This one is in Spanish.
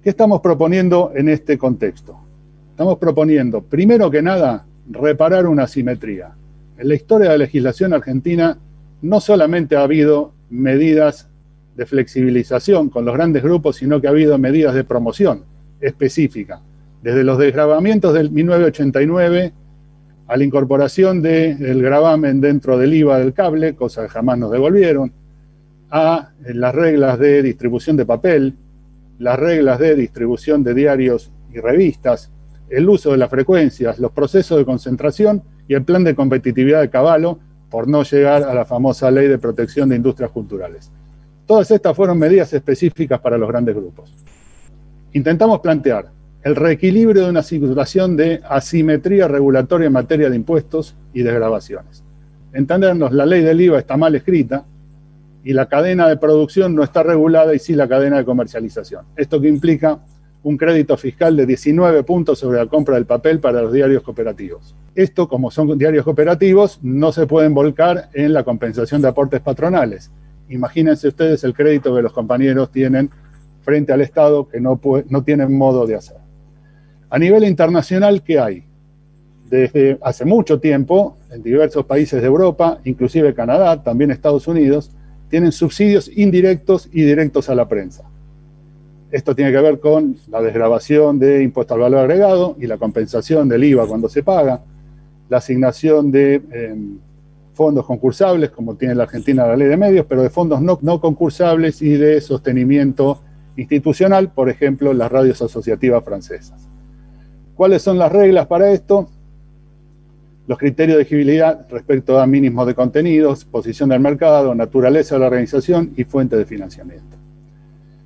¿Qué estamos proponiendo en este contexto? Estamos proponiendo, primero que nada, reparar una asimetría. En la historia de la legislación argentina no solamente ha habido medidas de flexibilización con los grandes grupos, sino que ha habido medidas de promoción específica. Desde los desgravamientos del 1989 a la incorporación del gravamen dentro del IVA del cable, cosa que jamás nos devolvieron, a las reglas de distribución de papel, las reglas de distribución de diarios y revistas, el uso de las frecuencias, los procesos de concentración y el plan de competitividad de Cavallo, por no llegar a la famosa ley de protección de industrias culturales. Todas estas fueron medidas específicas para los grandes grupos. Intentamos plantear el reequilibrio de una situación de asimetría regulatoria en materia de impuestos y desgravaciones. Entendernos, la ley del IVA está mal escrita y la cadena de producción no está regulada y sí la cadena de comercialización. Esto que implica un crédito fiscal de 19 puntos sobre la compra del papel para los diarios cooperativos. Esto, como son diarios cooperativos, no se pueden volcar en la compensación de aportes patronales. Imagínense ustedes el crédito que los compañeros tienen frente al Estado que no tienen modo de hacer. A nivel internacional, ¿qué hay? Desde hace mucho tiempo, en diversos países de Europa, inclusive Canadá, también Estados Unidos, tienen subsidios indirectos y directos a la prensa. Esto tiene que ver con la desgravación de impuesto al valor agregado y la compensación del IVA cuando se paga, la asignación de fondos concursables, como tiene la Argentina la ley de medios, pero de fondos no concursables y de sostenimiento institucional, por ejemplo, las radios asociativas francesas. ¿Cuáles son las reglas para esto? Los criterios de elegibilidad respecto a mínimos de contenidos, posición del mercado, naturaleza de la organización y fuente de financiamiento.